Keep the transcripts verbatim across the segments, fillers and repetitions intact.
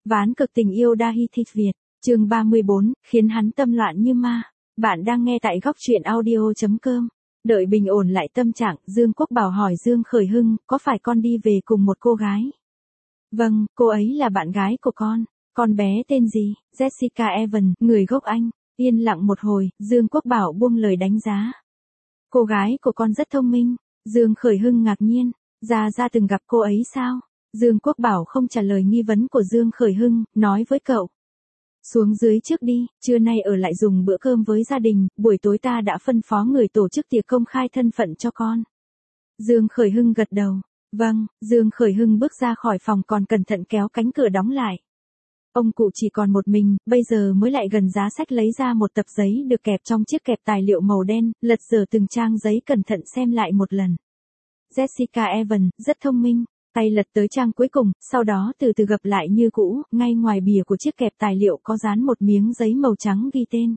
Ván cực tình yêu Dahi Thịt Việt, chương ba mươi bốn, khiến hắn tâm loạn như ma. Bạn đang nghe tại góc truyện audio chấm com. Đợi bình ổn lại tâm trạng, Dương Quốc Bảo hỏi Dương Khởi Hưng, có phải con đi về cùng một cô gái? Vâng, cô ấy là bạn gái của con. Con bé tên gì? Jessica Evan, người gốc Anh. Yên lặng một hồi, Dương Quốc Bảo buông lời đánh giá. Cô gái của con rất thông minh. Dương Khởi Hưng ngạc nhiên. Gia Gia từng gặp cô ấy sao? Dương Quốc Bảo không trả lời nghi vấn của Dương Khởi Hưng, nói với cậu. Xuống dưới trước đi, trưa nay ở lại dùng bữa cơm với gia đình, buổi tối ta đã phân phó người tổ chức tiệc công khai thân phận cho con. Dương Khởi Hưng gật đầu. Vâng, Dương Khởi Hưng bước ra khỏi phòng còn cẩn thận kéo cánh cửa đóng lại. Ông cụ chỉ còn một mình, bây giờ mới lại gần giá sách lấy ra một tập giấy được kẹp trong chiếc kẹp tài liệu màu đen, lật dở từng trang giấy cẩn thận xem lại một lần. Jessica Evan, rất thông minh. Tay lật tới trang cuối cùng, sau đó từ từ gập lại như cũ, ngay ngoài bìa của chiếc kẹp tài liệu có dán một miếng giấy màu trắng ghi tên.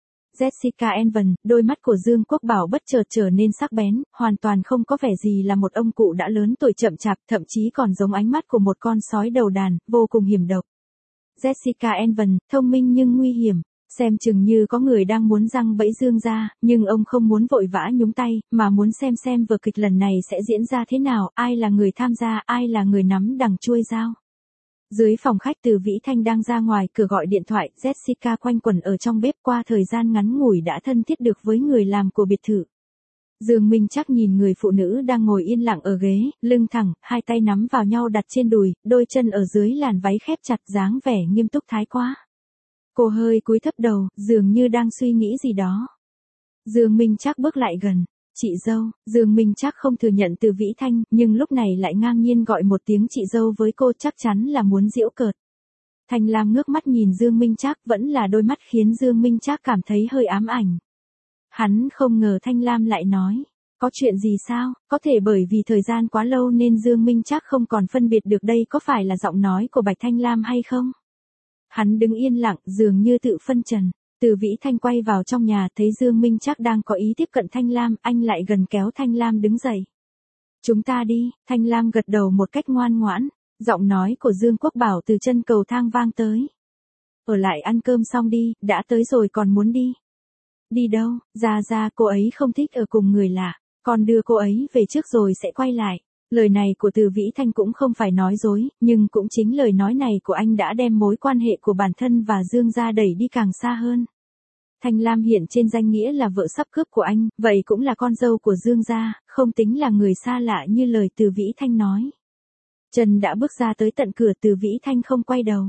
Jessica Evan, đôi mắt của Dương Quốc Bảo bất chợt trở nên sắc bén, hoàn toàn không có vẻ gì là một ông cụ đã lớn tuổi chậm chạp, thậm chí còn giống ánh mắt của một con sói đầu đàn, vô cùng hiểm độc. Jessica Evan, thông minh nhưng nguy hiểm. Xem chừng như có người đang muốn giăng bẫy Dương ra, nhưng ông không muốn vội vã nhúng tay, mà muốn xem xem vở kịch lần này sẽ diễn ra thế nào, ai là người tham gia, ai là người nắm đằng chuôi dao. Dưới phòng khách Từ Vĩ Thanh đang ra ngoài cửa gọi điện thoại, Jessica quanh quẩn ở trong bếp qua thời gian ngắn ngủi đã thân thiết được với người làm của biệt thự. Dương Minh Trác nhìn người phụ nữ đang ngồi yên lặng ở ghế, lưng thẳng, hai tay nắm vào nhau đặt trên đùi, đôi chân ở dưới làn váy khép chặt dáng vẻ nghiêm túc thái quá. Cô hơi cúi thấp đầu, dường như đang suy nghĩ gì đó. Dương Minh Trác bước lại gần. Chị dâu. Dương Minh Trác không thừa nhận Từ Vĩ Thanh, nhưng lúc này lại ngang nhiên gọi một tiếng chị dâu với cô, chắc chắn là muốn giễu cợt. Thanh Lam ngước mắt nhìn Dương Minh Trác, vẫn là đôi mắt khiến Dương Minh Trác cảm thấy hơi ám ảnh. Hắn không ngờ Thanh Lam lại nói. Có chuyện gì sao? Có thể bởi vì thời gian quá lâu nên Dương Minh Trác không còn phân biệt được đây có phải là giọng nói của Bạch Thanh Lam hay không? Hắn đứng yên lặng, dường như tự phân trần. Từ Vĩ Thanh quay vào trong nhà, thấy Dương Minh Trác đang có ý tiếp cận Thanh Lam, anh lại gần kéo Thanh Lam đứng dậy. Chúng ta đi. Thanh Lam gật đầu một cách ngoan ngoãn. Giọng nói của Dương Quốc Bảo từ chân cầu thang vang tới. Ở lại ăn cơm xong đi, đã tới rồi còn muốn đi. Đi đâu? Ra ra, cô ấy không thích ở cùng người lạ. Con đưa cô ấy về trước rồi sẽ quay lại. Lời này của Từ Vĩ Thanh cũng không phải nói dối, nhưng cũng chính lời nói này của anh đã đem mối quan hệ của bản thân và Dương gia đẩy đi càng xa hơn. Thanh Lam hiện trên danh nghĩa là vợ sắp cướp của anh, vậy cũng là con dâu của Dương gia, không tính là người xa lạ như lời Từ Vĩ Thanh nói. Trần đã bước ra tới tận cửa, Từ Vĩ Thanh không quay đầu.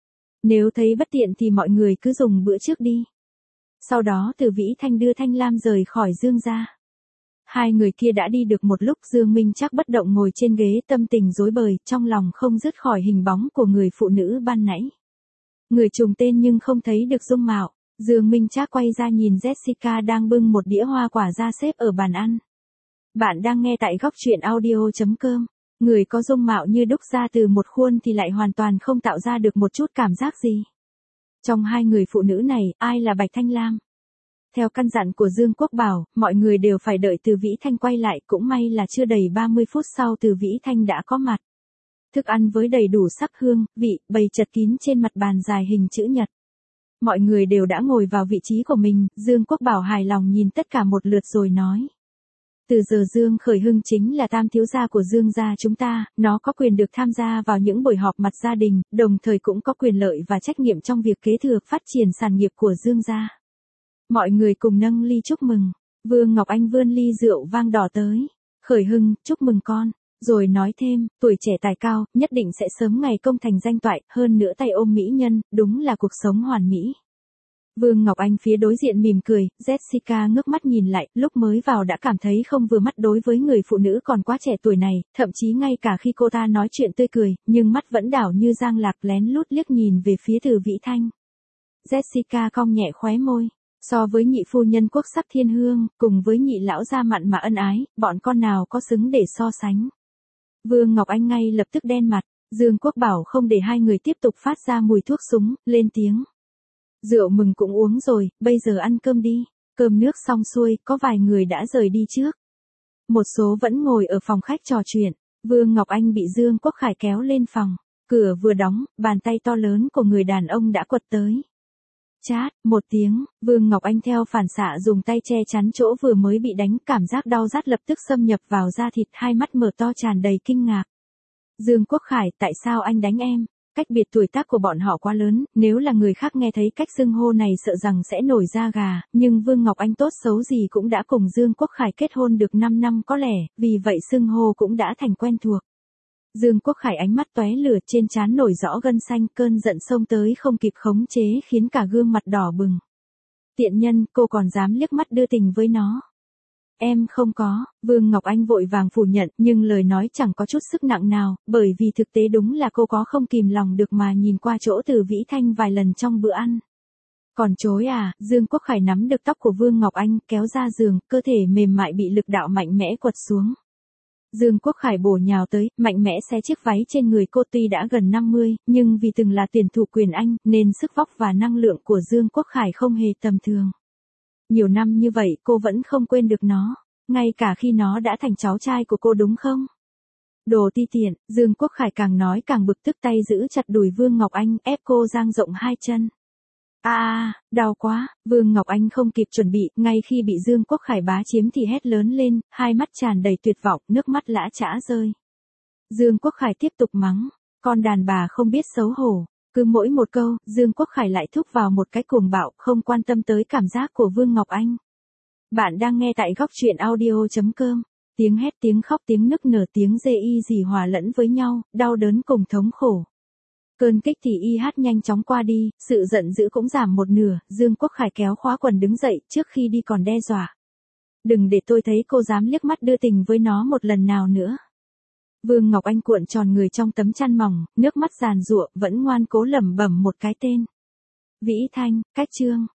Nếu thấy bất tiện thì mọi người cứ dùng bữa trước đi. Sau đó Từ Vĩ Thanh đưa Thanh Lam rời khỏi Dương gia. Hai người kia đã đi được một lúc, Dương Minh Trác bất động ngồi trên ghế, tâm tình rối bời, trong lòng không dứt khỏi hình bóng của người phụ nữ ban nãy. Người trùng tên nhưng không thấy được dung mạo. Dương Minh Trác quay ra nhìn Jessica đang bưng một đĩa hoa quả ra xếp ở bàn ăn. Bạn đang nghe tại góc truyện audio chấm com. Người có dung mạo như đúc ra từ một khuôn thì lại hoàn toàn không tạo ra được một chút cảm giác gì. Trong hai người phụ nữ này, ai là Bạch Thanh Lam? Theo căn dặn của Dương Quốc Bảo, mọi người đều phải đợi Từ Vĩ Thanh quay lại, cũng may là chưa đầy ba mươi phút sau Từ Vĩ Thanh đã có mặt. Thức ăn với đầy đủ sắc hương, vị, bày chật kín trên mặt bàn dài hình chữ nhật. Mọi người đều đã ngồi vào vị trí của mình, Dương Quốc Bảo hài lòng nhìn tất cả một lượt rồi nói. Từ giờ Dương Khởi Hưng chính là tam thiếu gia của Dương gia chúng ta, nó có quyền được tham gia vào những buổi họp mặt gia đình, đồng thời cũng có quyền lợi và trách nhiệm trong việc kế thừa phát triển sản nghiệp của Dương gia. Mọi người cùng nâng ly chúc mừng. Vương Ngọc Anh vươn ly rượu vang đỏ tới. Khởi Hưng, chúc mừng con. Rồi nói thêm, tuổi trẻ tài cao, nhất định sẽ sớm ngày công thành danh toại, hơn nữa tay ôm mỹ nhân, đúng là cuộc sống hoàn mỹ. Vương Ngọc Anh phía đối diện mỉm cười, Jessica ngước mắt nhìn lại, lúc mới vào đã cảm thấy không vừa mắt đối với người phụ nữ còn quá trẻ tuổi này, thậm chí ngay cả khi cô ta nói chuyện tươi cười, nhưng mắt vẫn đảo như giang lạc, lén lút liếc nhìn về phía Từ Vĩ Thanh. Jessica cong nhẹ khóe môi. So với nhị phu nhân Quốc sắc thiên hương, cùng với nhị lão gia mặn mà ân ái, bọn con nào có xứng để so sánh. Vương Ngọc Anh ngay lập tức đen mặt, Dương Quốc Bảo không để hai người tiếp tục phát ra mùi thuốc súng, lên tiếng. Rượu mừng cũng uống rồi, bây giờ ăn cơm đi. Cơm nước xong xuôi, có vài người đã rời đi trước. Một số vẫn ngồi ở phòng khách trò chuyện, Vương Ngọc Anh bị Dương Quốc Khải kéo lên phòng. Cửa vừa đóng, bàn tay to lớn của người đàn ông đã quật tới. Chát, một tiếng, Vương Ngọc Anh theo phản xạ dùng tay che chắn chỗ vừa mới bị đánh, cảm giác đau rát lập tức xâm nhập vào da thịt, hai mắt mở to tràn đầy kinh ngạc. Dương Quốc Khải, tại sao anh đánh em? Cách biệt tuổi tác của bọn họ quá lớn, nếu là người khác nghe thấy cách xưng hô này sợ rằng sẽ nổi da gà, nhưng Vương Ngọc Anh tốt xấu gì cũng đã cùng Dương Quốc Khải kết hôn được năm năm có lẽ, vì vậy xưng hô cũng đã thành quen thuộc. Dương Quốc Khải ánh mắt tóe lửa, trên trán nổi rõ gân xanh, cơn giận xông tới không kịp khống chế khiến cả gương mặt đỏ bừng. Tiện nhân, cô còn dám liếc mắt đưa tình với nó. Em không có, Vương Ngọc Anh vội vàng phủ nhận, nhưng lời nói chẳng có chút sức nặng nào, bởi vì thực tế đúng là cô có không kìm lòng được mà nhìn qua chỗ Từ Vĩ Thanh vài lần trong bữa ăn. Còn chối à? Dương Quốc Khải nắm được tóc của Vương Ngọc Anh, kéo ra giường, cơ thể mềm mại bị lực đạo mạnh mẽ quật xuống. Dương Quốc Khải bổ nhào tới, mạnh mẽ xé chiếc váy trên người cô, tuy đã gần năm mươi, nhưng vì từng là tuyển thủ quyền Anh, nên sức vóc và năng lượng của Dương Quốc Khải không hề tầm thường. Nhiều năm như vậy cô vẫn không quên được nó, ngay cả khi nó đã thành cháu trai của cô đúng không? Đồ ti tiện, Dương Quốc Khải càng nói càng bực tức, tay giữ chặt đùi Vương Ngọc Anh, ép cô dang rộng hai chân. A à, đau quá, Vương Ngọc Anh không kịp chuẩn bị, ngay khi bị Dương Quốc Khải bá chiếm thì hét lớn lên, hai mắt tràn đầy tuyệt vọng, nước mắt lã chã rơi. Dương Quốc Khải tiếp tục mắng, con đàn bà không biết xấu hổ. Cứ mỗi một câu, Dương Quốc Khải lại thúc vào một cái cuồng bạo, không quan tâm tới cảm giác của Vương Ngọc Anh. Bạn đang nghe tại góc truyện audio chấm com. Tiếng hét, tiếng khóc, tiếng nức nở, tiếng dê y dì hòa lẫn với nhau, đau đớn cùng thống khổ. Cơn kích thì y hát nhanh chóng qua đi, sự giận dữ cũng giảm một nửa, Dương Quốc Khải kéo khóa quần đứng dậy, trước khi đi còn đe dọa. Đừng để tôi thấy cô dám liếc mắt đưa tình với nó một lần nào nữa. Vương Ngọc Anh cuộn tròn người trong tấm chăn mỏng, nước mắt giàn giụa, vẫn ngoan cố lẩm bẩm một cái tên. Vĩ Thanh, Cách Trương.